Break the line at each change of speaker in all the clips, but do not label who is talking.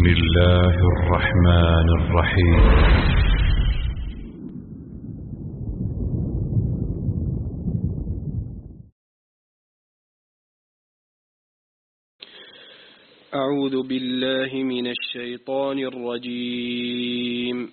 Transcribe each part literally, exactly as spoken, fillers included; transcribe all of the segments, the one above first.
بسم الله الرحمن الرحيم.
أعوذ بالله من الشيطان الرجيم.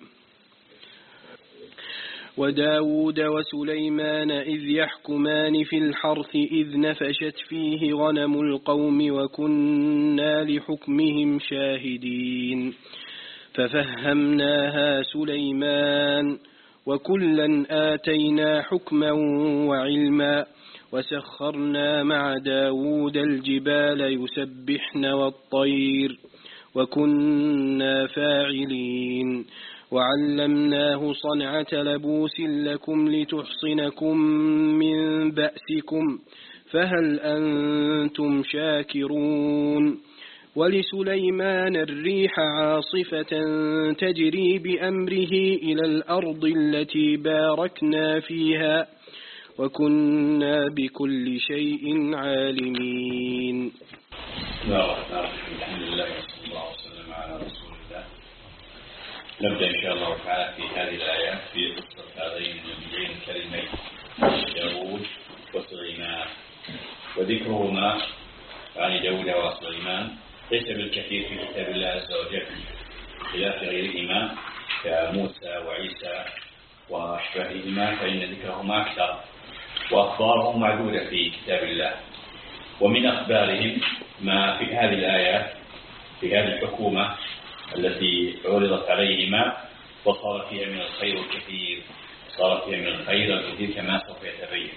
وداود وسليمان إذ يحكمان في الحرث إذ نفشت فيه غنم القوم وكنا لحكمهم شاهدين ففهمناها سليمان وكلا آتينا حكما وعلما وسخرنا مع داود الجبال يسبحن والطير وكنا فاعلين وعلمناه صنعة لبوس لكم لتحصنكم من بأسكم فهل أنتم شاكرون ولسليمان الريح عاصفة تجري بأمره إلى الأرض التي باركنا فيها وكنا بكل شيء عالمين.
الحمد لله وصلى الله وسلم على رسول الله. نبدأ إن شاء الله تعالى في هذه الآيات في قصة هذين النبيين الكريمين داود وسليمان، وذكرهما عن داود وسليمان ليس بالكثير في كتاب الله عز وجل خلاف غيرهما كموسى وعيسى وأشباههما، فإن ذكرهما أكثر وأخبارهم معدودة في كتاب الله. ومن أخبارهم ما في هذه الآيات في هذه الحكومة التي عرضت عليهما وصار فيها من الخير الكثير صار فيها من الخير الكثير كما سوف يتبين.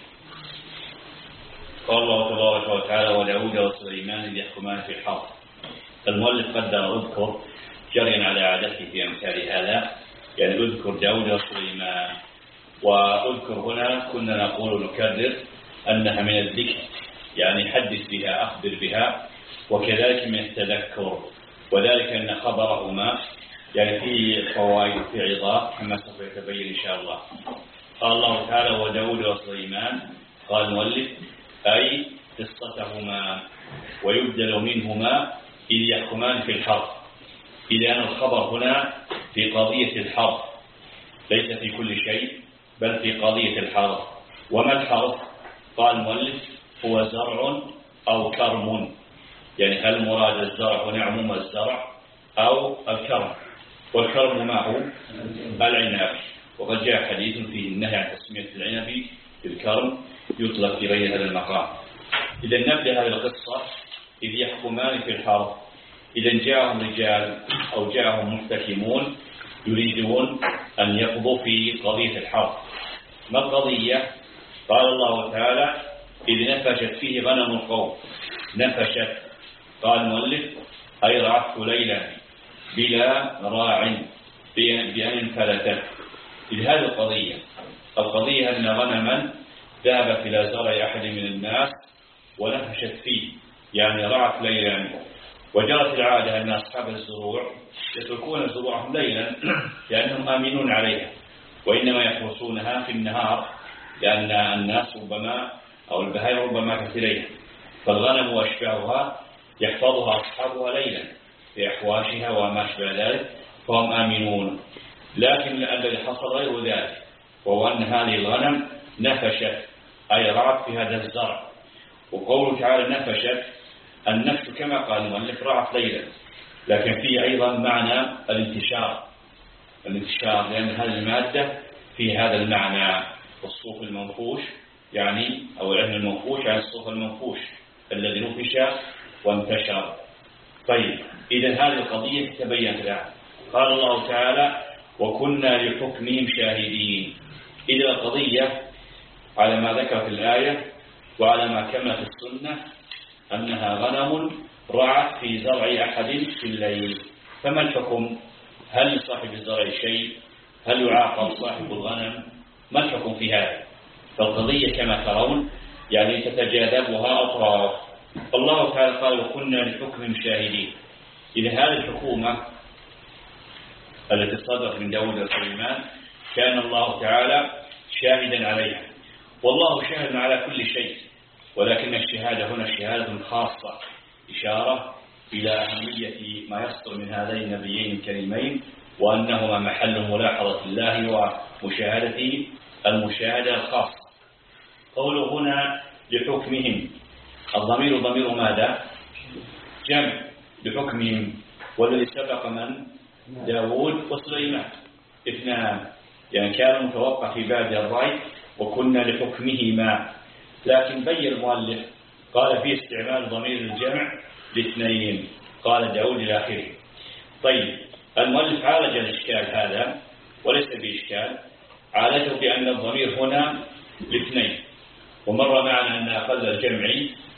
قال الله تبارك وتعالى وداود وسليمان إذ يحكمان في الحرث. المؤلف قدر اذكر جريا على عادته في أمثال هذا، يعني اذكر داود وسليمان، وأذكر هنا كنا نقول نكرر أنها من الذكر، يعني حدث بها أخبر بها، وكذلك من التذكر، وذلك أن خبرهما يعني فيه فوائد في عظات كما سوف يتبين إن شاء الله. قال الله تعالى وداود وسليمان، قال المؤلف أي قصتهما ويبدل منهما إذ يحكمان في الحرث، إذا أن الخبر هنا في قضية الحرث ليس في كل شيء بل في قضية الحرث. وما الحرث؟ قال المؤلف هو زرع أو كرم، يعني هل مراد الزرع هنا عموم الزرع أو الكرم؟ والكرم ما هو؟ العنب، وقد جاء حديث فيه النهي عن تسمية العنب بالكرم يطلق في غير هذا المقام. إذا نبدأ هذه القصة إذ يحكمان في الحرث. إذا جاءهم رجال أو جاءهم محتكمون يريدون أن يقضوا في قضية الحرث. ما القضية؟ قال الله تعالى إذ نفشت فيه غنم القوم. نفشت قال المؤلف أي رعت ليلا بلا راع بأن انفلتت. إذ هذه القضية القضية أن غنما ذهبت إلى زرع أحد من الناس ونفشت فيه، يعني رعت ليلا. وجرت العادة أن أصحاب الزروع يتركون زروعهم ليلا لأنهم آمنون عليها، وإنما يحرسونها في النهار لأن الناس ربما أو البهائم ربما كثيرين، فالغنم وأشباهها يحفظها أصحابها ليلا في أحواشها وما شابه ذلك فهم آمنون. لكن الذي حصل غير ذلك، وهو أن هذه الغنم نفشت أي رعت في هذا الزرع. وقوله تعالى نفشت، النفش كما قال المؤلف رعت ليلا، لكن فيه أيضا معنى الانتشار الانتشار لأن هذه المادة في هذا المعنى. الصوف المنفوش يعني أو العهن المنفوش يعني الصوف المنفوش الذي نفش وانتشر. طيب إذا هذه القضية تبينت الآن. قال الله تعالى وكنا لحكمهم شاهدين. إذا القضية على ما ذكر في الآية وعلى ما كما في السنة أنها غنم رعت في زرع أحد في الليل، فما الحكم؟ هل لصاحب الزرع شيء؟ هل يعاقب صاحب الغنم؟ ما الحكم في هذا؟ فالقضية كما ترون يعني تتجاذبها أطراف. الله تعالى قال وكنا لحكمهم شاهدين. إذا هذه الحكومة التي صدرت من داود وسليمان كان الله تعالى شاهدا عليها، والله شاهد على كل شيء، ولكن الشهادة هنا شهادة خاصة إشارة إلى أهمية ما يصدر من هذين النبيين الكريمين، وأنهما محل ملاحظة الله ومشاهدة المشاهدة الخاصة. قوله هنا لحكمهم، الضمير ضمير ماذا؟ جمع لحكمهم، والذي سبق من؟ داود وسليمان اثنان، يعني كان متوقع في باب الرأي وكنا لحكمهما، لكن بين المؤلف قال في استعمال ضمير الجمع لاثنين، قال داود إلى آخره. طيب المؤلف عالج الإشكال هذا وليس بإشكال، عالجه بأن الضمير هنا لاثنين، ومر معنا أن أقل الجمع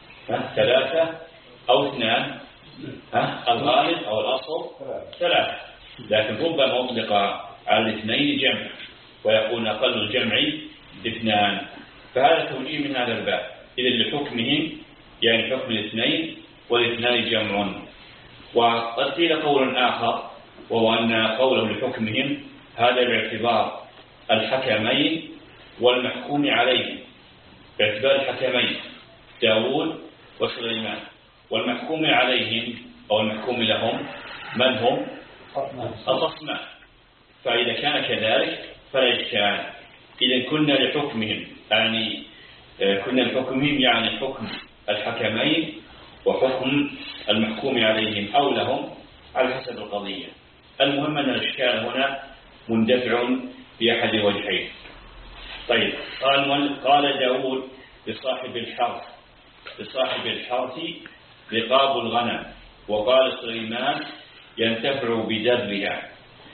ثلاثة أو اثنان، الغالب أو الأصل ثلاثة، لكن ربما أطلق على الاثنين جمع ويكون أقل الجمع اثنان، فهذا توجيه من هذا الباب. إذا لحكمهم يعني حكم الاثنين والاثنان جمع. وقد قيل قول آخر وهو أن قوله لحكمهم هذا باعتبار الحكمين والمحكوم عليهم، باعتبار الحكمين داود وسليمان، والمحكوم عليهم أو المحكوم لهم من هم؟ الخصمان. فإذا كان كذلك فلا إشكال. إذا كنا لحكمهم يعني كنا لحكمهم يعني حكم الحكمين وحكم المحكوم عليهم أو لهم على حسب القضية. المهم أن الإشكال هنا مندفع بأحد الوجهين. طيب قال قال داود لصاحب الحرث، لصاحب الحرث رقاب الغنم، وقال سليمان ينتفع بدرها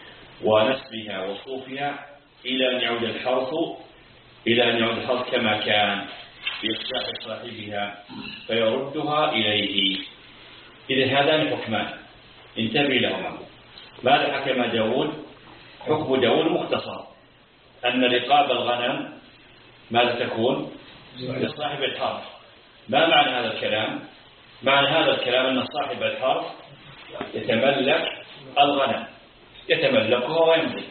ونسلها وصوفها إلى أن يعود الحرث إلى أن يعود الحرث كما كان بإصلاح صاحبها فيردها إليه. إذا هذان حكمان انتبه لهما. ماذا حكم داود؟ حكم داود مختصر أن رقاب الغنم ماذا تكون؟ لصاحب الحرث. ما معنى هذا الكلام؟ معنى هذا الكلام أن صاحب الحرث يتملك الغنم، يتملكها ويمضي،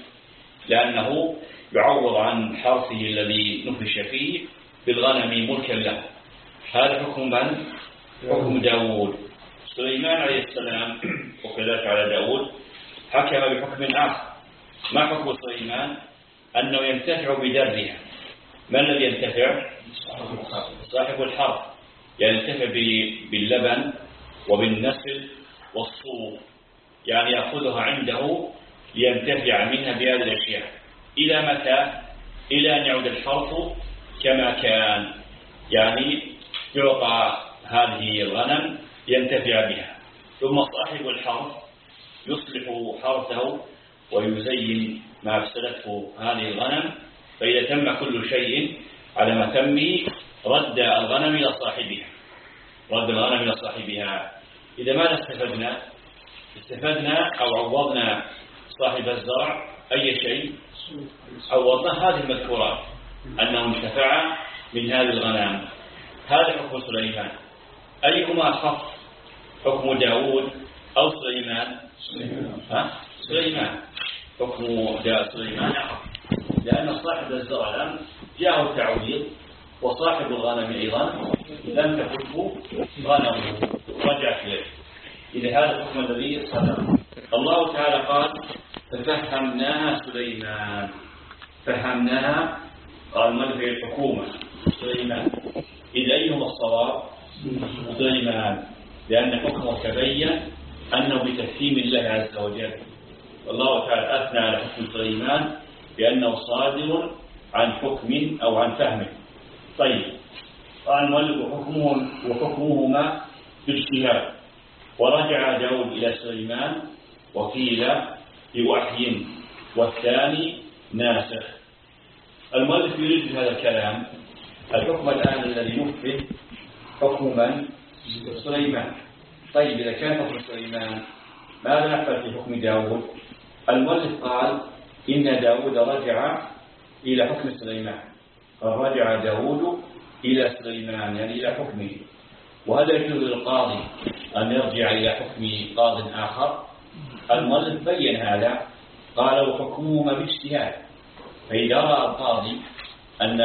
لأنه يعوض عن حرثه الذي نفش فيه بالغنم ملكا له. هذا حكم من؟ حكم داود. سليمان عليه السلام وكذلك على داود حكم بحكم آخر. ما حكم سليمان؟ أنه ينتفع بدرها. من الذي ينتفع؟ صاحب الحرث، يعني ينتفع باللبن وبالنسل والصوف، يعني يأخذها عنده لينتفع منها بهذه الأشياء. إلى متى؟ إلى أن يعود الحرث كما كان، يعني يعطى هذه الغنم ينتفع بها، ثم صاحب الحرث يصلح حرثه ويزين ما أفسدته هذه الغنم، فإذا تم كل شيء على ما تمه رد الغنم إلى صاحبها، رد الغنم إلى صاحبها. إذا ماذا استفدنا؟ استفدنا أو عوضنا صاحب الزرع أي شيء؟ عوضنا هذه المذكورات أنه انتفع من هذه الغنم. هذا حكم سليمان. أيهما أخف، حكم داود أو سليمان؟ ها؟ سليمان. حكم سليمان أخف، لأن صاحب الزرع الآن جاءه التعويض، وصاحب الغنم أيضا لم تكفه غنمه رجعت إليه. إذا هذا الحكم الذي صدر. الله تعالى قال ففهمناها سليمان، فهمناها قال من في الحكومة سليمان. إذا أيهما الصواب؟ سليمان، لأن حكمه تبين أنه بتفهيم الله عز وجل. والله تعالى أثنى على حكم سليمان بأنه صادر عن حكم أو عن فهم. طيب قال المؤلف وحكمه وحكمهما باجتهاد، ورجع داود إلى سليمان وقيل بوحي والثاني ناسخ. المؤلف يريد هذا الكلام الحكم الآن الذي نفذ حكم من؟ سليمان. طيب إذا كان حكم سليمان ماذا نفعل في حكم داود؟ المؤلف قال إن داود رجع إلى حكم سليمان، فرجع داود إلى سليمان يعني إلى حكمه. وهذا يجوز للقاضي أن يرجع إلى حكم قاض آخر. المؤلف بين هذا قال وحكمهما باجتهاد، فإذا رأى القاضي أن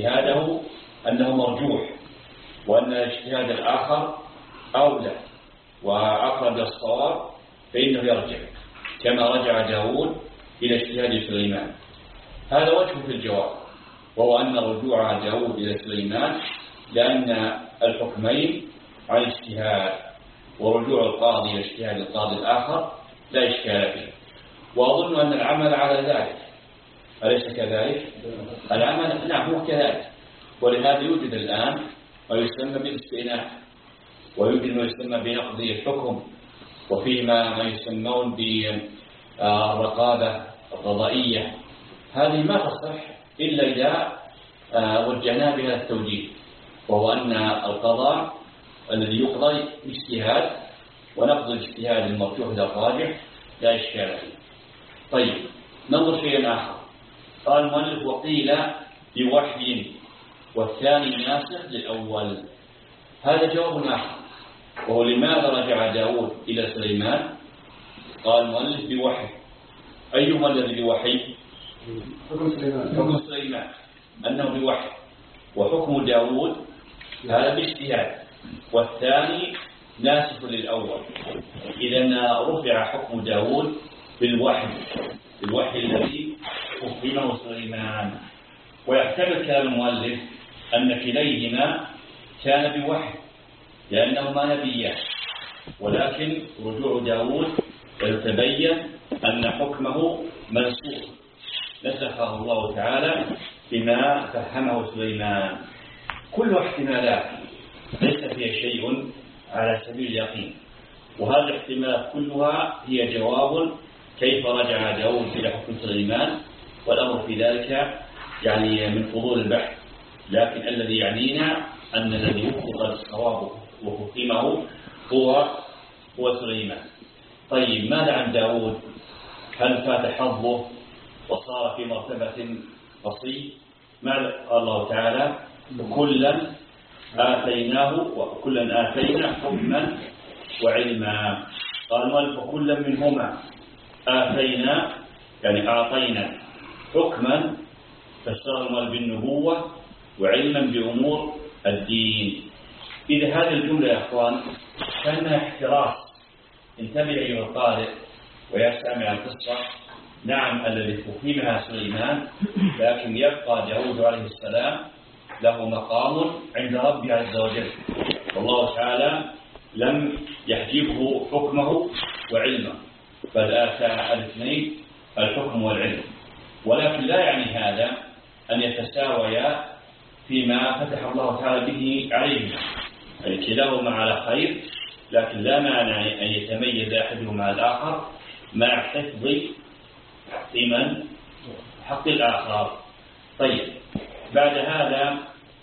اجتهاده أنه مرجوح وأن الاجتهاد الآخر أولى وأقرب الصواب فإنه يرجع كما رجع داود إلى اجتهاد سليمان. هذا وجه في الجواب، وهو أن رجوع داود إلى سليمان لأن الحكمين عن اجتهاد، ورجوع القاضي إلى اجتهاد القاضي الآخر لا إشكال فيه. وأظن أن العمل على ذلك، أليس كذلك؟ العمل نعم هو كذلك، ولهذا يوجد الآن ما يسمى بالاستئناف، ويوجد ما يسمى بنقض الحكم، وفيما ما يسمون بالرقابة القضائية. هذه ما تصح إلا إذا وجهنا بها التوجيه، وهو أن القضاء الذي يقضى اجتهاد، ونقض الاجتهاد المرجوح إلى الراجح لا إشكال فيه. طيب ننظر شيئا آخر. قال المؤلف وقيل بوحي والثاني ناسخ للأول. هذا جواب آخر، وهو لماذا رجع داود إلى سليمان؟ قال المؤلف بوحي. أيهما الذي بوحي؟
حكم سليمان.
حكم سليمان أنه بوحي، وحكم داود هذا باجتهاد، والثاني ناسخ للأول. إذا رفع حكم داود بالوحي، بالوحي الذي حكمه سليمان. ويحتمل كلام المؤلف أن كليهما كان بوحي لأنهما نبيان، ولكن رجوع داود يتبين أن حكمه منسوخ نسخه الله تعالى بما فهمه سليمان. كل احتمالات ليس فيها شيء على سبيل اليقين، وهذه الاحتمالات كلها هي جواب كيف رجع داود إلى حكم سليمان، والأمر في ذلك يعني من فضول البحث، لكن الذي يعنينا أن الذي وفق الصواب وحكمه هو هو سليمان. طيب ماذا عن داود؟ هل فات حظه وصار في مرتبة وصي؟ ماذا قال الله تعالى؟ كلا آتيناه وكلا آتينا حكما وعلما. قال وكلا منهما آتينا يعني أعطينا حكما فاشتغل بالنبوة وعلما بأمور الدين. إذا هذه الجملة يا أخوان كانها احتراس، انتبه أيها القارئ ويا سامع القصة. نعم الذي فهمها سليمان، لكن يبقى داود عليه السلام له مقام عند ربه عز وجل، والله تعالى لم يحجبه حكمه وعلمه، بل آتى الاثنين الحكم والعلم. ولكن لا يعني هذا أن يتساويا فيما فتح الله تعالى به عليهم، يعني كلاهما على خير، لكن لا مانع أن يتميز أحدهما عن الآخر مع حفظ حق من حق الآخر. طيب بعد هذا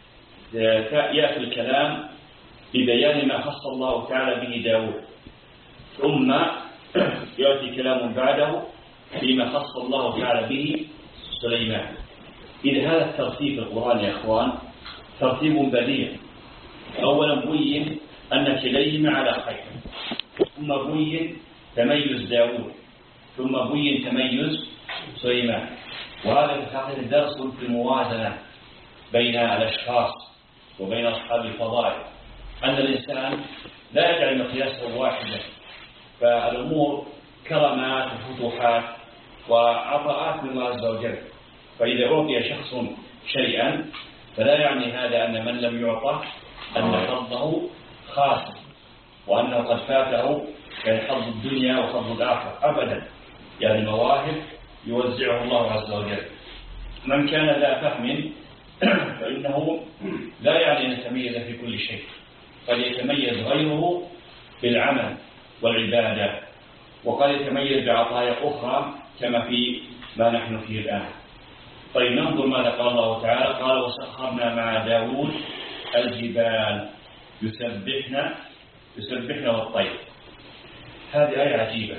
يأتي الكلام ببيان ما خص الله تعالى به داود، ثم يأتي كلام بعده فيما خص الله تعالى به سليمان. إذا هذا الترتيب في القرآن يا أخوان ترتيب بديع. أولا بين أن كليهما على خير، ثم بين تميز داود، ثم بين تميز سليمان. وهذا في الحقيقة درس في الموازنة بين الأشخاص وبين أصحاب الفضائل، أن الإنسان لا يجعل مقياسه واحدا، فالأمور كرامات وفتوحات وعطاءات من الله عز وجل. فإذا أعطي شخص شيئا فلا يعني هذا أن من لم يعطه أن حظه خاص وأنه قد فاته يعني حظ الدنيا وحظ الآخرة أبدا، يعني مواهب يوزعه الله عز وجل. من كان ذا فهم فإنه لا يعني أن يتميز في كل شيء، قد يتميز غيره بالعمل والعبادة، وقد يتميز بعطايا أخرى كما في ما نحن فيه الآن. طيب ننظر ماذا قال الله تعالى. قال وسخرنا مع داود الجبال يسبحنا يسبحنا والطير. هذه آية عجيبة،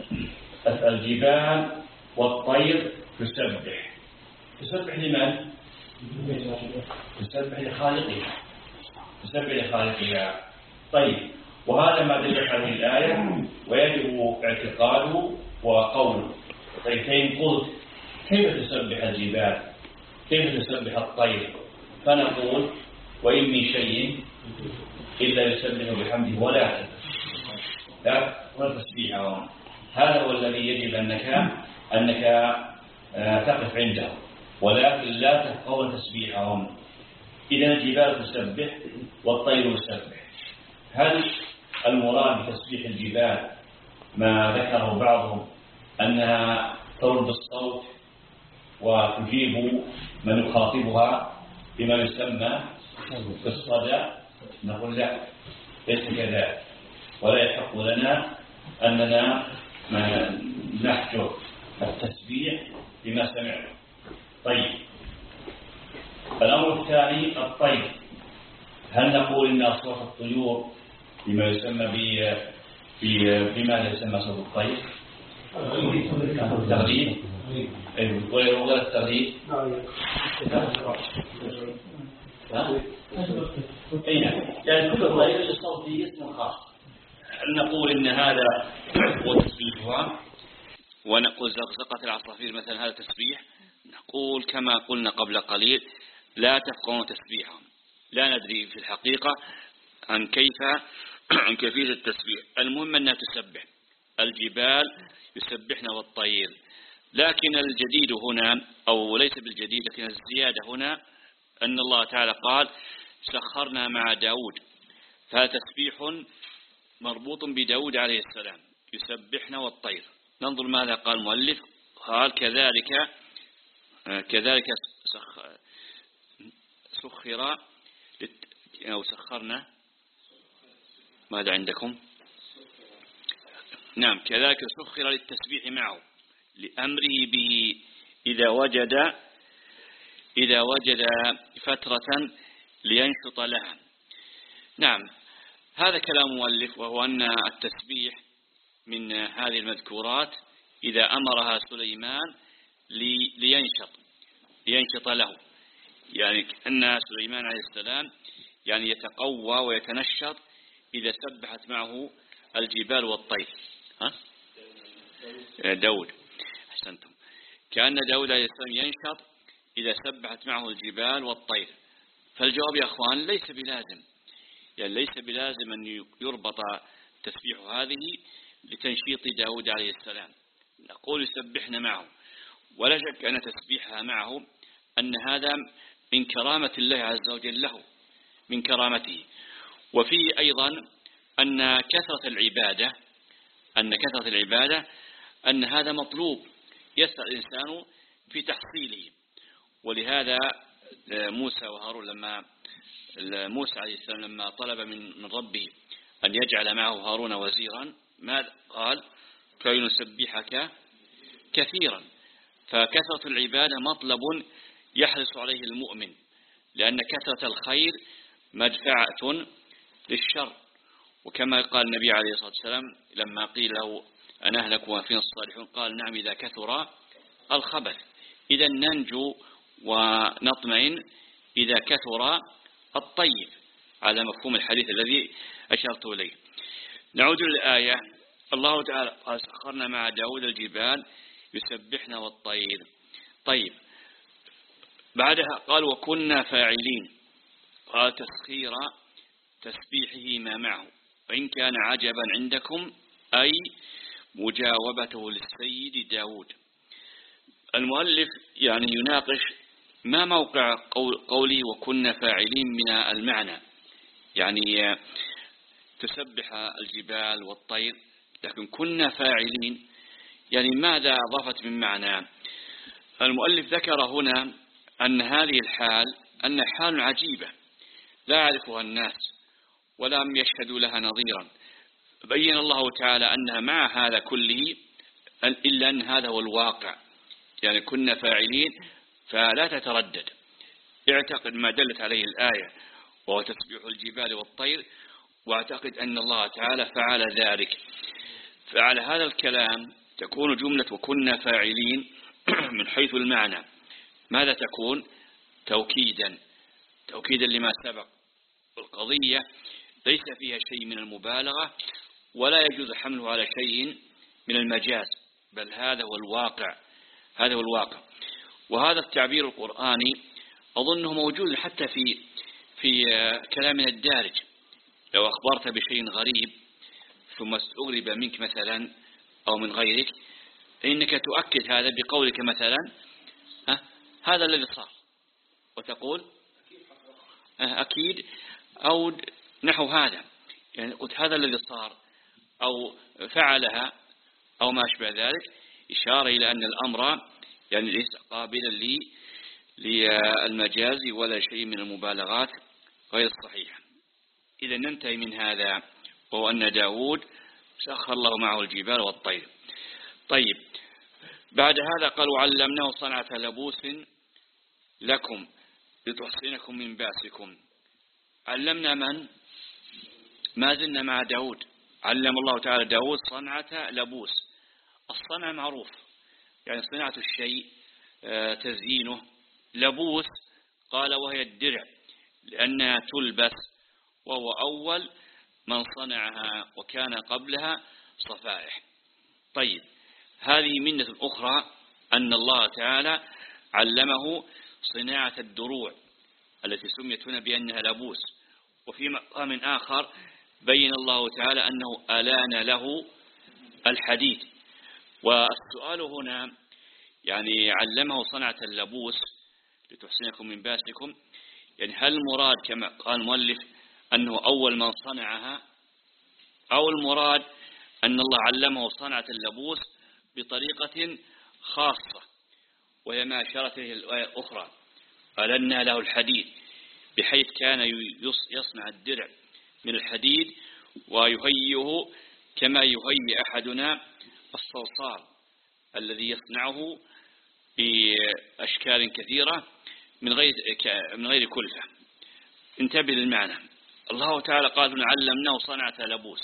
الجبال والطير تسبح. تسبح لمن؟ تسبح لخالقها، تسبح لخالقها. طيب وهذا ما دلت عليه الآية ويجب اعتقاده وقوله. طيب كيف قلت كيف تسبح الجبال، كيف تسبح الطير؟ فنقول وإن من شيء إلا يسبح بحمده ولكن لا تقول تسبيحهم. هذا هو الذي يجب أنك أنك تقف عنده، ولكن لا تفقهوا تسبيحهم. إذا الجبال تسبح والطير يسبح. هل المراد بتسبيح الجبال ما ذكره بعضهم أنها ترد الصوت وتجيب من يخاطبها بما يسمى بالصدى؟ نقول لا، ليس كذلك، ولا يحق لنا أننا نحجر التسبيح بما سمعنا. طيب، الأمر الثاني الطير. هل نقول إن أصوات الطيور بما يسمى بماذا يسمى صوت الطير؟ التغليب. وغير التغليب أي نعم، يعني كل طير للصوت اسم خاص. نقول إن هذا هو تسبيحها، ونقول زقزقة العصافير مثلا هذا تسبيح. نقول كما قلنا قبل قليل لا تفقهون تسبيحهم، لا ندري في الحقيقة عن كيف عن كيفية التسبيح. المهم أنها تسبح، الجبال يسبحنا والطير. لكن الجديد هنا، أو ليس بالجديد لكن الزيادة هنا، أن الله تعالى قال سخرنا مع داود، فهذا تسبيح مربوط بداود عليه السلام، يسبحنا والطير. ننظر ماذا قال المؤلف. قال كذلك كذلك سخر أو سخرنا. ماذا عندكم؟ نعم، كذلك سخر للتسبيح معه لأمره به إذا وجد إذا وجد فترة لينشط لها. نعم، هذا كلام مؤلف، وهو أن التسبيح من هذه المذكورات إذا أمرها سليمان لينشط لينشط له، يعني أن سليمان عليه السلام يعني يتقوى ويتنشط إذا سبحت معه الجبال والطير. ها؟ داود، أحسنتم. كأن داود عليه السلام ينشط إذا سبحت معه الجبال والطير. فالجواب يا أخوان ليس بلازم، يعني ليس بلازم أن يربط تسبيح هذه لتنشيط داود عليه السلام. نقول يسبحنا معه، ولا شك أن تسبيحها معه أن هذا من كرامة الله عز وجل له، من كرامته. وفيه أيضا أن كثرة العبادة أن كثرة العبادة أن هذا مطلوب يسعى الإنسان في تحصيله. ولهذا موسى وهارون لما موسى عليه السلام لما طلب من من ربه أن يجعل معه هارون وزيرا، ماذا قال؟ كي نسبحك كثيرا. فكثرة العبادة مطلب يحرص عليه المؤمن، لأن كثرة الخير مدفعة للشر. وكما قال النبي عليه الصلاة والسلام لما قيل له أن أهلك وفينا الصالحون، قال نعم إذا كثر الخبث. إذا ننجو ونطمئن إذا كثر الطيب، على مفهوم الحديث الذي أشرت إليه. نعود للآية. الله تعالى قال سخرنا مع داود الجبال يسبحنا والطير. طيب، بعدها قال وكنا فاعلين. قال تسخير تسبيحه ما معه، وإن كان عجبا عندكم أي مجاوبته للسيد داود. المؤلف يعني يناقش ما موقع قولي وكنا فاعلين من المعنى، يعني تسبح الجبال والطير، لكن كنا فاعلين يعني ماذا أضافت من معنى؟ المؤلف ذكر هنا أن هذه الحال أن حال عجيبة لا يعرفها الناس ولم يشهدوا لها نظيرا. بين الله تعالى أنها مع هذا كله إلا أن هذا هو الواقع، يعني كنا فاعلين، فلا تتردد، اعتقد ما دلت عليه الآية وهو تسبيح الجبال والطير، واعتقد أن الله تعالى فعل ذلك. فعلى هذا الكلام تكون جملة وكنا فاعلين من حيث المعنى ماذا تكون؟ توكيدا توكيدا لما سبق. القضية ليس فيها شيء من المبالغة، ولا يجوز حمله على شيء من المجاز، بل هذا هو الواقع هذا هو الواقع. وهذا التعبير القرآني أظنه موجود حتى في في كلامنا الدارج. لو أخبرت بشيء غريب
ثم استغرب منك مثلا أو من غيرك، فإنك تؤكد هذا بقولك مثلا ها هذا الذي صار، وتقول أكيد أو نحو هذا، يعني قلت هذا الذي صار أو فعلها أو ما أشبه ذلك، إشارة إلى أن الأمر يعني ليس قابلا لي للمجاز ولا شيء من المبالغات غير الصحيحة. إذا ننتهي من هذا، وهو أن داود سخر الله معه الجبال والطير. طيب، بعد هذا قال وعلمناه صنعة لبوس لكم لتحصنكم من بأسكم. علمنا من؟ ما زلنا مع داود. علم الله تعالى داود صنعة لبوس. الصنع معروف، يعني صناعة الشيء تزيينه. لبوس قال وهي الدرع لأنها تلبس، وهو أول من صنعها وكان قبلها صفائح. طيب، هذه منة أخرى أن الله تعالى علمه صناعة الدروع التي سميت هنا بأنها لبوس. وفي مقام آخر بين الله تعالى أنه ألان له الحديد. والسؤال هنا يعني علمه صنعة اللبوس لتحصنكم من باسكم، يعني هل المراد كما قال المؤلف أنه أول من صنعها، أو المراد أن الله علمه صنعة اللبوس بطريقة خاصة، وهي ما أشارت إليه الآية الأخرى ألنا له الحديد، بحيث كان يصنع الدرع من الحديد ويهيئه كما يهيئ أحدنا الصلصال الذي يصنعه بأشكال كثيرة من غير من غير كلفة. انتبه للمعنى. الله تعالى قال علمناه صنعة لبوس،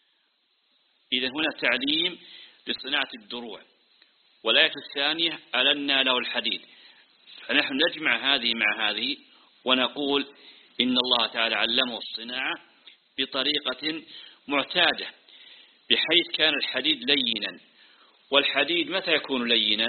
إذا هنا تعليم لصناعة الدروع. والآية الثانية ألنا له الحديد. فنحن نجمع هذه مع هذه ونقول إن الله تعالى علمه الصناعة بطريقة معتادة، بحيث كان الحديد لينا. والحديد متى يكون لينا؟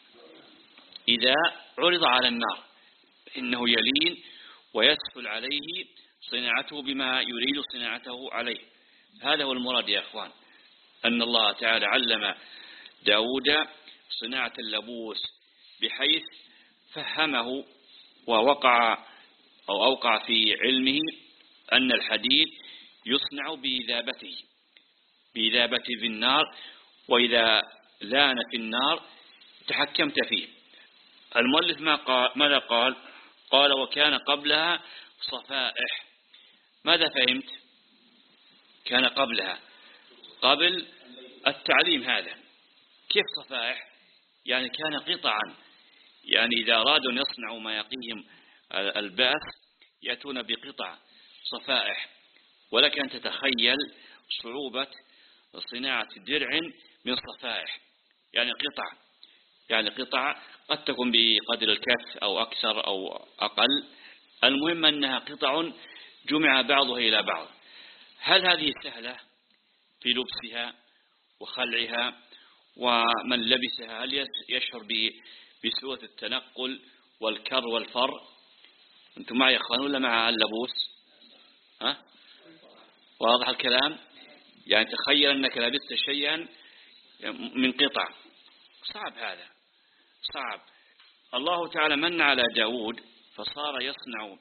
إذا عرض على النار إنه يلين ويسهل عليه صناعته بما يريد صناعته عليه. هذا هو المراد يا أخوان، أن الله تعالى علم داود صناعة اللبوس بحيث فهمه ووقع أو أوقع في علمه أن الحديد يصنع بإذابته بإذابته في النار، وإذا لان في النار تحكمت فيه. المؤلف ما قال ماذا قال؟ قال وكان قبلها صفائح. ماذا فهمت؟ كان قبلها قبل التعليم هذا. كيف صفائح؟ يعني كان قطعا، يعني إذا أرادوا أن يصنعوا ما يقيهم البأس يأتون بقطع صفائح. ولك أن تتخيل صعوبة صناعة درع من صفائح، يعني قطع يعني قطع قد تكون بقدر الكف أو أكثر أو أقل، المهم أنها قطع جمع بعضها إلى بعض. هل هذه سهلة في لبسها وخلعها؟ ومن لبسها هل يشعر بسهولة التنقل والكر والفر؟ أنتم معي يا أخوان ولا مع اللبوس؟ ها؟ واضح الكلام؟ يعني تخيل أنك لبست شيئا من قطع، صعب، هذا صعب. الله تعالى من على داود فصار يصنع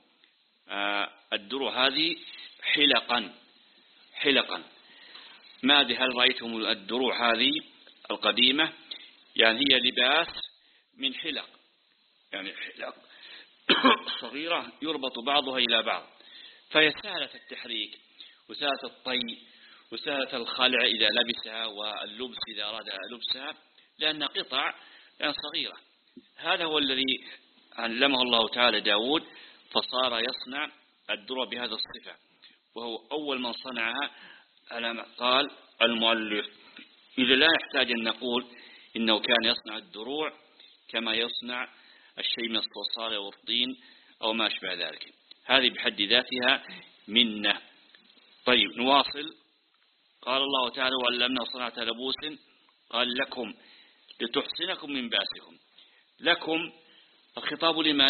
الدروع هذه حلقا حلقا. ما أدري هل رأيتم الدروع هذه القديمة؟ يعني هي لباس من حلق، يعني حلق صغيرة يربط بعضها إلى بعض، فهي سهلة التحريك وسهلة الطي وسهلة الخلع إذا لبسها واللبس إذا أراد لبسها، لأنها قطع يعني صغيرة. هذا هو الذي علمه الله تعالى داود، فصار يصنع الدروع بهذا الصفة، وهو أول من صنعها على ما قال المؤلف. إذا لا يحتاج أن نقول إنه كان يصنع الدروع كما يصنع الشيء من الصلصال والطين أو ما أشبه ذلك. هذه بحد ذاتها منة. طيب نواصل. قال الله تعالى وعلمنا صنعة لبوس قال لكم لتحصنكم من بأسكم. لكم الخطاب لمن؟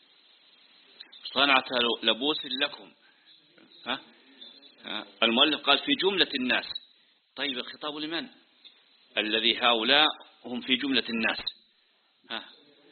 صنعة لبوس لكم. ها؟ ها؟ المؤلف قال في جملة الناس، طيب الخطاب لمن؟ الذي هؤلاء هم في جملة الناس. ها.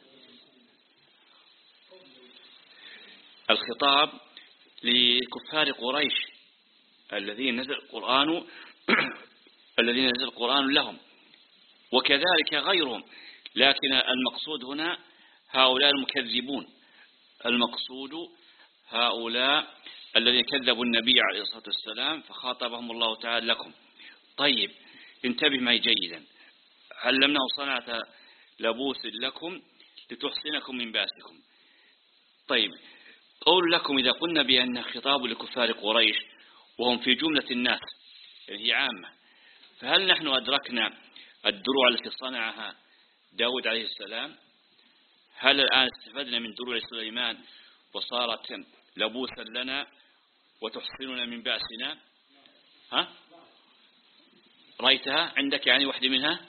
الخطاب لكفار قريش الذين نزل القرآن الذين نزل القرآن لهم، وكذلك غيرهم، لكن المقصود هنا هؤلاء المكذبون، المقصود هؤلاء الذين كذبوا النبي عليه الصلاة والسلام فخاطبهم الله تعالى لكم. طيب انتبه معي جيدا. علمناه صنعة لبوس لكم لتحصنكم من باسكم. طيب قول لكم إذا قلنا بأن خطاب لكفار قريش وهم في جملة الناس يعني هي عامة، فهل نحن أدركنا الدروع التي صنعها داود عليه السلام؟ هل الآن استفدنا من دروع سليمان وصارت لبوسا لنا وتحصننا من بأسنا؟ ها؟ رأيتها عندك يعني واحدة منها؟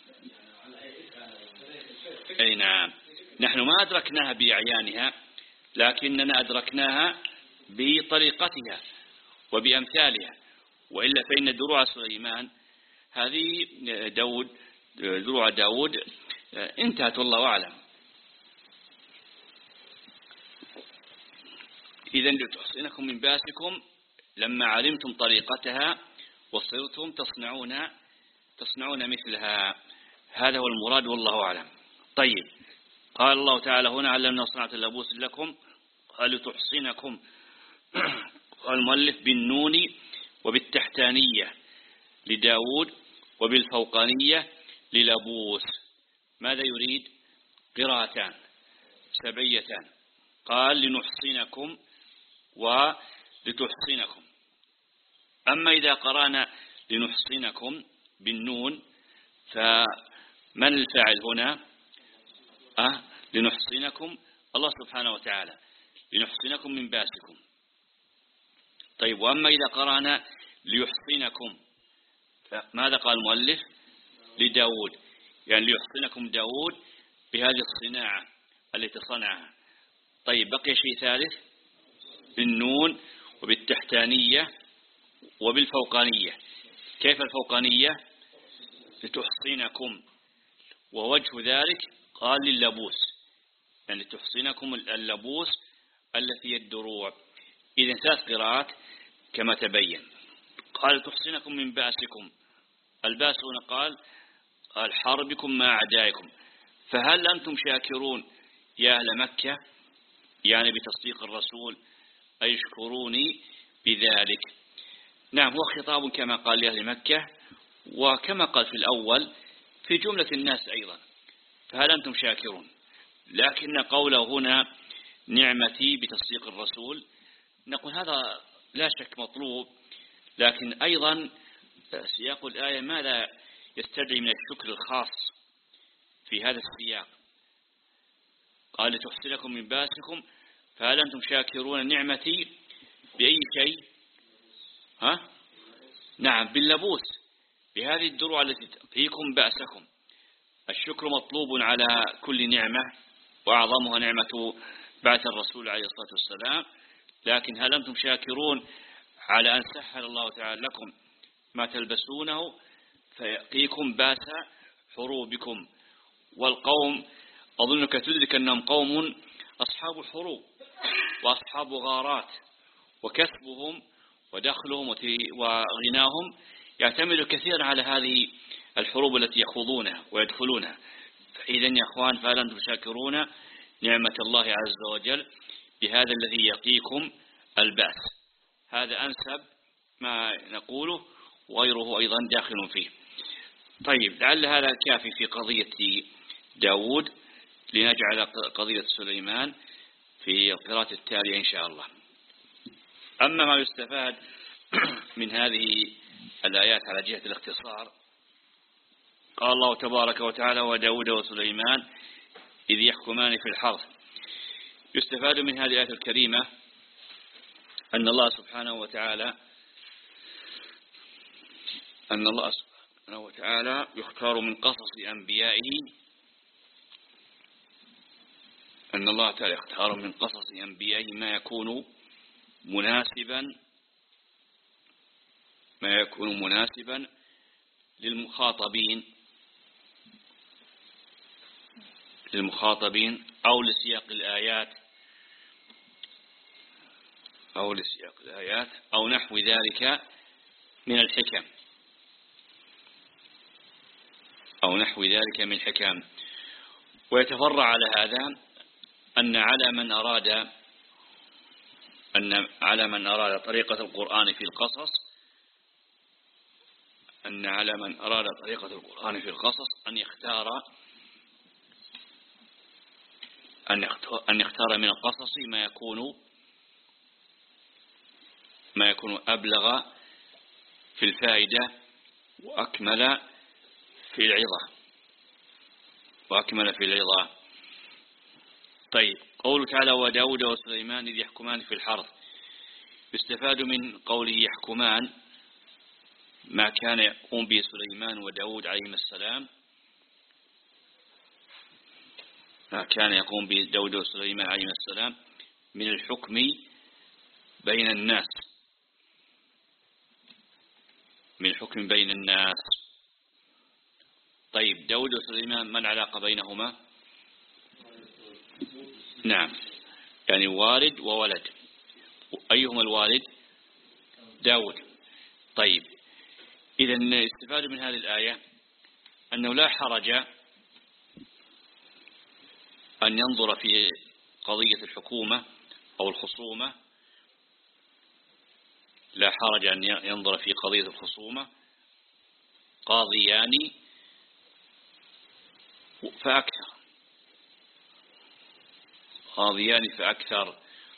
أي نعم. نحن ما أدركناها بأعيانها، لكننا أدركناها بطريقتها وبأمثالها، وإلا فإن دروع سليمان هذه داود دروع داود انتهت والله أعلم. إذن لتحصنكم من باسكم لما علمتم طريقتها وصرتم تصنعون تصنعون مثلها، هذا هو المراد والله أعلم. طيب قال الله تعالى هنا علمنا صنعة اللبوس لكم قال لتحصنكم، قال المؤلف بالنون وبالتحتانية لداود وبالفوقانية للبوس. ماذا يريد؟ قراءتان سبعيتان. قال لنحصنكم ولتحصنكم. أما إذا قرأنا لنحصنكم بالنون فمن الفاعل هنا؟ أه لنحصنكم الله سبحانه وتعالى، لنحصنكم من باسكم. طيب وأما إذا قرأنا ليحصنكم فماذا قال المؤلف؟ لداود، يعني ليحصنكم داود بهذه الصناعة التي صنعها. طيب بقي شيء ثالث بالنون وبالتحتانية وبالفوقانية. كيف الفوقانية؟ لتحصنكم، ووجه ذلك قال لللبوس، يعني تحصنكم اللبوس التي هي الدروع. إذن ثلاث قراءات كما تبين. قال تحصنكم من بأسكم، الباس هنا قال قال حربكم مع أعدائكم. فهل أنتم شاكرون يا أهل مكة؟ يعني بتصديق الرسول أيشكروني بذلك. نعم هو خطاب كما قال لأهل مكة، وكما قال في الأول في جملة الناس أيضا، فهل أنتم شاكرون؟ لكن قوله هنا نعمتي بتصديق الرسول، نقول هذا لا شك مطلوب، لكن أيضا سياق الآية ماذا يستدعي من الشكر الخاص في هذا السياق؟ قال لتحصنكم من باسكم، فهل أنتم شاكرون نعمتي بأي شيء؟ ها؟ نعم باللبوس، بهذه الدروع التي تقيكم بأسكم. الشكر مطلوب على كل نعمة، وأعظمها نعمة بعث الرسول عليه الصلاة والسلام، لكن هل أنتم شاكرون على أن سهل الله تعالى لكم ما تلبسونه فيقيكم باس حروبكم؟ والقوم أظنك تدرك أنهم قوم أصحاب حروب وأصحاب غارات، وكسبهم ودخلهم وغناهم يعتمد كثيرا على هذه الحروب التي يخوضونها ويدخلونها. فإذا يا أخوان فهل أنتم شاكرون نعمة الله عز وجل بهذا الذي يقيكم البأس؟ هذا أنسب ما نقوله، وغيره أيضا داخل فيه. طيب لعل هذا كافي في قضية داود، لنجعل قضية سليمان في القراءة التالية إن شاء الله. أما ما يستفاد من هذه الآيات على جهة الاختصار، قال الله تبارك وتعالى وداود وسليمان إذ يحكمان في الحرث. يستفاد من هذه الآية الكريمة أن الله سبحانه وتعالى أن الله سبحانه وتعالى يختار من قصص أنبيائه أن الله تعالى يختار من قصص أنبيائه ما يكون مناسبا ما يكون مناسبا للمخاطبين للمخاطبين أو لسياق الآيات أو لسياق الآيات أو نحو ذلك من الحكم أو نحو ذلك من الحكم. ويتفرع على هذا أن على من أراد أن على من أراد طريقة القرآن في القصص أن على من أراد طريقة القرآن في القصص أن يختار أن يختار أن يختار من القصص ما يكون ما يكون أبلغ في الفائدة وأكمل في العظة وأكمل في العظة. طيب، قوله تعالى وداود وسليمان إذ يحكمان في الحرث، يستفاد من قوله يحكمان ما كان يقوم به سليمان وداود عليهما السلام ما كان يقوم به داود وسليمان عليهما السلام من الحكم بين الناس من الحكم بين الناس. طيب، داود وسليمان ما العلاقة بينهما؟ نعم، يعني والد وولد. أيهما الوالد؟ داود. طيب، إذن استفاد من هذه الآية أنه لا حرج أن ينظر في قضية الحكومة أو الخصومة لا حرج أن ينظر في قضية الخصومة قاضيان فأكثر قاضيان فأكثر.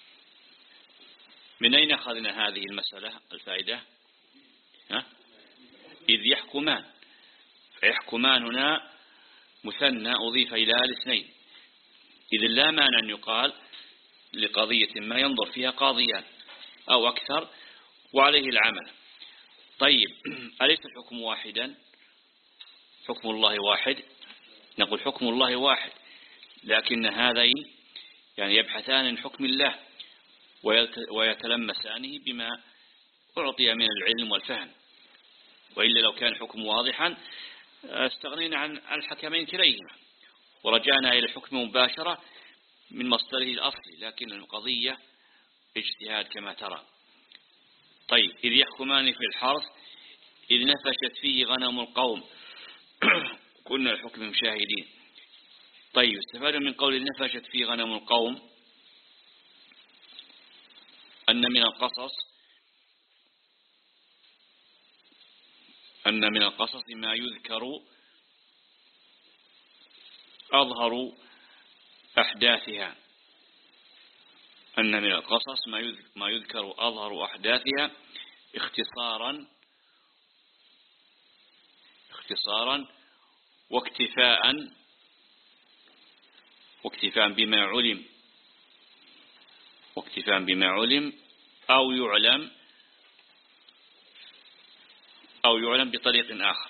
من أين أخذنا هذه المسألة الفائدة؟ ها؟ إذ يحكمان، فيحكمان هنا مثنى أضيف إلى الاثنين، إذ لا مانع أن يقال لقضية ما ينظر فيها قاضيان أو أكثر وعليه العمل. طيب، أليس الحكم واحدا؟ حكم الله واحد؟ نقول حكم الله واحد، لكن هذين يعني يبحثان عن حكم الله ويتلمسانه بما أعطي من العلم والفهم، وإلا لو كان الحكم واضحا استغنينا عن الحكمين كليهما ورجعنا إلى الحكم مباشرة من مصدره الأصلي، لكن القضية اجتهاد كما ترى. طيب، إذ يحكمان في الحرث إذ نفشت فيه غنم القوم كنا الحكم مشاهدين. طيب، استفاد من قول نفشت فيه غنم القوم أن من القصص أن من القصص ما يذكر أظهر أحداثها أن من القصص ما يذكر أظهر أحداثها اختصارا اختصارا واكتفاء واكتفاء بما علم واكتفاء بما علم أو يعلم أو يعلم بطريق آخر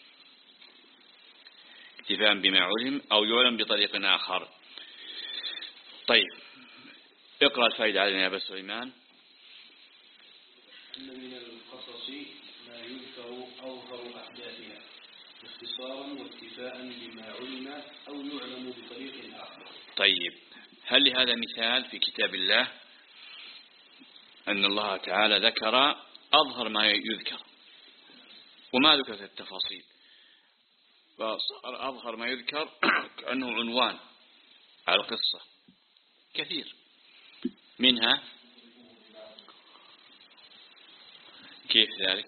اكتفاء بما علم أو يعلم بطريق آخر. طيب، اقرأ الفائدة علينا يا أبا سليمان.
أن من القصص ما يذكر أظهر أحداثها اختصارا واكتفاء بما علم أو يعلم بطريق آخر.
طيب، هل لهذا مثال في كتاب الله أن الله تعالى ذكر أظهر ما يذكر وما ذكرت التفاصيل، فصار أظهر ما يذكر كأنه عنوان على القصة كثير منها؟ كيف ذلك؟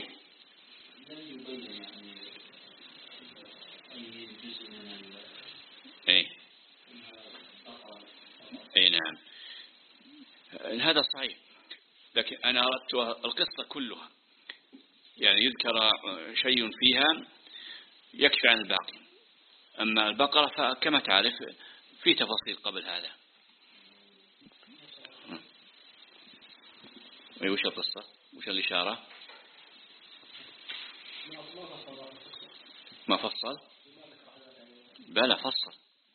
ايه اي نعم، هذا صحيح، لكن أنا أردت القصة كلها، يعني يذكر شيء فيها يكفي عن الباقي. أما البقرة فكما تعرف في تفاصيل قبل هذا. وش القصة؟ وش الإشارة؟ ما فصل؟ بلا فصل،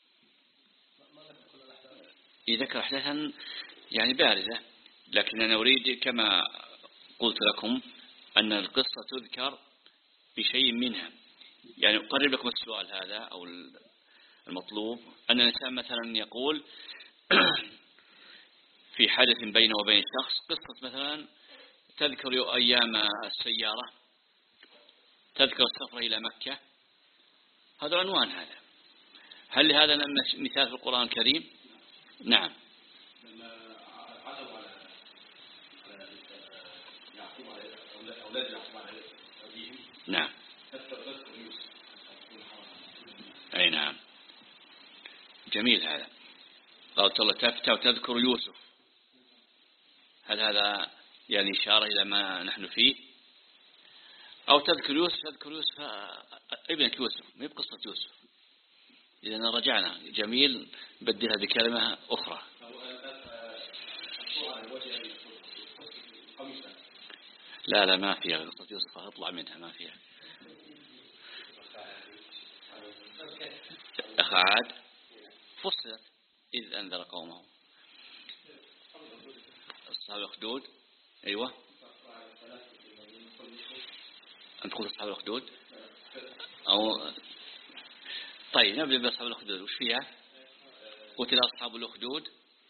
يذكر أحداثا يعني بارزة، لكن أنا أريد كما قلت لكم أن القصة تذكر بشيء منها. يعني أقرب لكم السؤال هذا أو المطلوب أن الإنسان مثلا يقول في حدث بينه وبين شخص قصة مثلا تذكر أيام السيارة، تذكر السفر إلى مكة، هذا عنوان. هذا هل لهذا مثال في القرآن الكريم؟ نعم. نعم. أي نعم، جميل هذا. قالت الله تفتى وتذكر يوسف، هل هذا يعني إشارة إلى ما نحن فيه؟ أو تذكر يوسف، تذكر يوسف ابنك يوسف، ما هي بقصة يوسف. إذا رجعنا جميل بدلها بكلمة أخرى. لا لا ما فيها قصة يوسف، أطلع منها ما فيها. أخ عاد فصلت إذ أنذر قومه. أصحاب الأخدود، أيوة. أنت قلت أصحاب الأخدود أو طيب نبدأ بأصحاب الأخدود. وش فيها؟ قتل أصحاب الأخدود.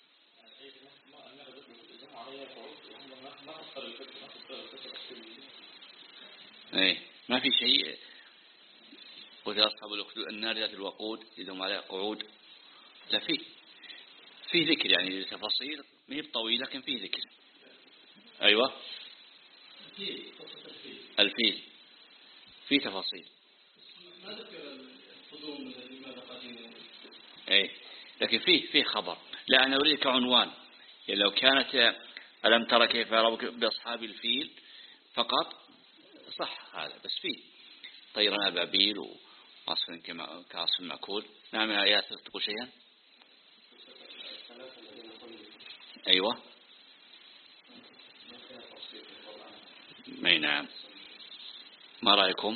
إيه ما في شيء. قتل أصحاب الأخدود النار ذات الوقود إذا هم عليها قعود. لا فيه في ذكر يعني تفاصيل ما هي طويلة لكن فيه ذكر. أيوة الفيل في تفاصيل. أي لكن فيه فيه خبر. لا أنا أريد كعنوان. يعني لو كانت ألم ترى كيف ربك بأصحاب الفيل فقط صح هذا، بس فيه طيران أبابيل وعصف كعصف مأكول. نعم يا آيات تقول شيئا. أيوة أي نعم. ما رأيكم؟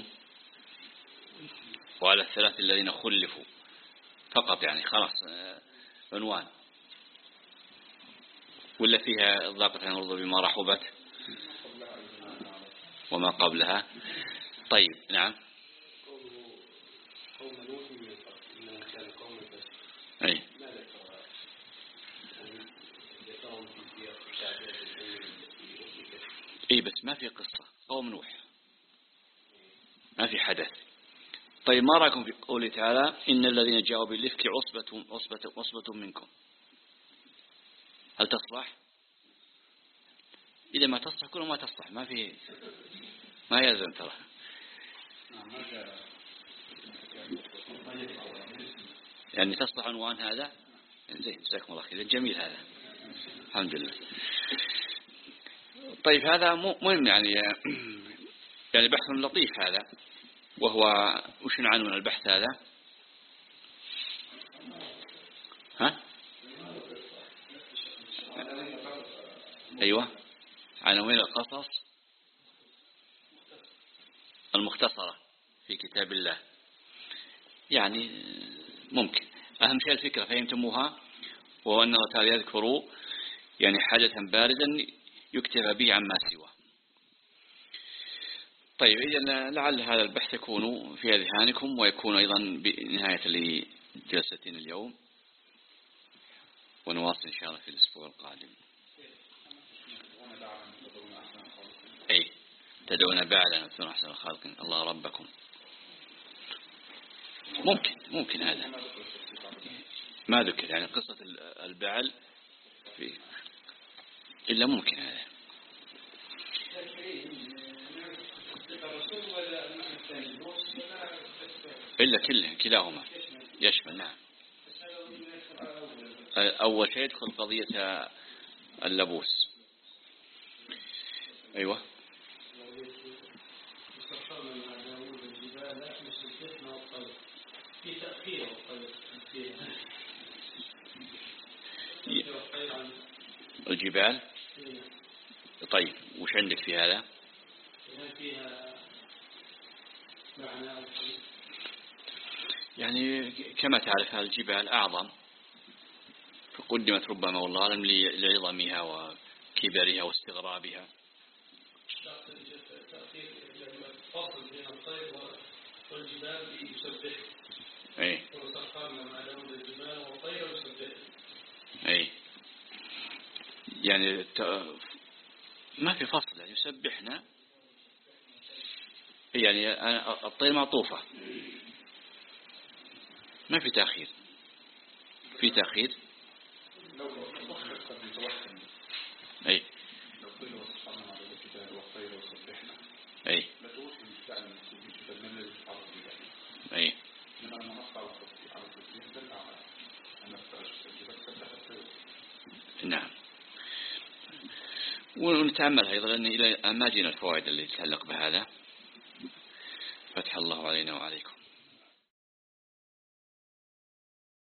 وعلى الثلاث الذين خلفوا فقط يعني خلاص عنوان، ولا فيها ضاقت عن الأرض بما رحبت وما قبلها. طيب نعم. أي إيه بس ما في قصة قوم نوح، ما في حدث. طيب ما رأيكم في قوله تعالى إن الذين جاءوا بالإفك عصبة عصبة عصبة منكم، هل تصلح؟ إذا ما تصلح كل ما تصلح، ما في ما يلزم ترى. يعني تصلح عنوان هذا زين. جزاكم الله خير، جميل هذا الحمد لله. طيب هذا مهم يعني يعني بحث لطيف هذا. وهو وش عنوان البحث هذا؟ ها؟ أيوة عناوين القصص المختصرة في كتاب الله. يعني ممكن أهم شيء الفكرة فهمتموها، وهو أن الله تعالى يذكر يعني حدثا بارزا يكتب به عما سواه. طيب إذن لعل هذا البحث يكون في أذهانكم ويكون أيضا بنهاية لجلستنا اليوم، ونواصل إن شاء الله في الأسبوع القادم. أي تدعون بعلا أنتم أحسن الخالق الله ربكم. ممكن ممكن هذا ما ذكر يعني قصة البعل في إلا ممكن هذا. إلا كله كلاهما يشمل. نعم أول شيء يدخل قضية اللبوس. أيوة الجبال. طيب وش عندك في هذا؟ يعني كما تعرف الجبال أعظم فقدمت ربما والله أعلم لعظمها وكبرها واستغرابها.
فصل بين الطير والجبال يسبح.
أي.
وسخرنا مع داود الجبال والطير يسبح.
أي. يعني ما في فصل، يعني يسبحنا، يعني الطير معطوفة، ما في تأخير. في تأخير.
لو وخر قد يتوخم.
أي.
لو قيل وسخرنا مع داود الجبال والطير يسبحنا.
أي.
لا توخم فعلا تتمنى الحرب بذلك.
أي.
لما نص على التصديق على التصديق دل على أن الجبال سبح الطير.
نعم. ونتأمل أيضا لأن إلى ما جينا الفوائد اللي تتعلق بهذا. فتح الله علينا وعليكم.